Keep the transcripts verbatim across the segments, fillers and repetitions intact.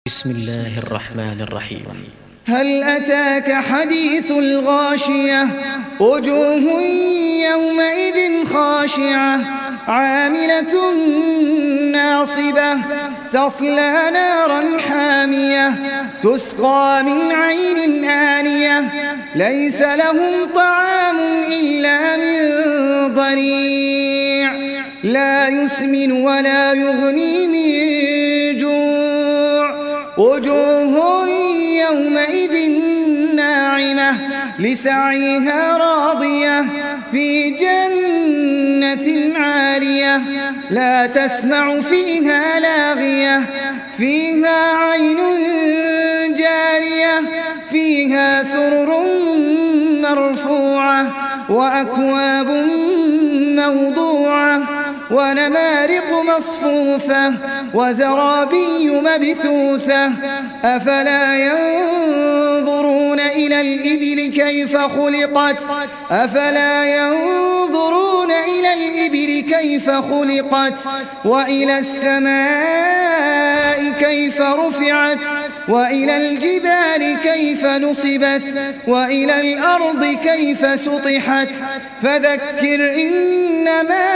بسم الله الرحمن الرحيم. هل أتاك حديث الغاشية؟ وجوه يومئذ خاشعة عاملة ناصبة تصلى نارا حامية تسقى من عين آنية ليس لهم طعام إلا من ضريع لا يسمن ولا يغني من جوع وجوه يومئذ ناعمة لسعيها راضية في جنة عالية لا تسمع فيها لاغية فيها عين جارية فيها سرر مرفوعة وأكواب موضوعة ونمارق مصفوفة وزرابي مبثوثة أفلا ينظرون إلى الإبل كيف خلقت أفلا ينظرون إلى الإبل كيف خلقت وإلى السماء كيف رفعت وإلى الجبال كيف نصبت وإلى الأرض كيف سطحت فذكر إنما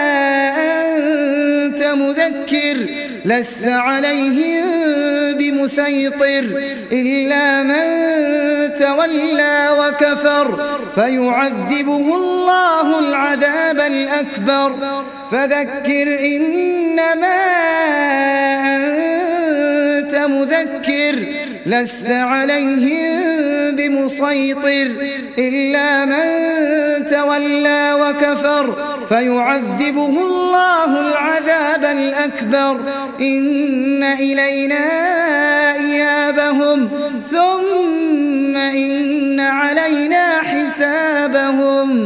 أنت مذكر لست عليهم بمسيطر إلا من تولى وكفر فيعذبه الله العذاب الأكبر فذكر إنما أنت مذكر لست عليهم بمسيطر إلا من تولى وكفر فيعذبه الله العذاب الأكبر إن إلينا إيابهم ثم إن علينا حسابهم.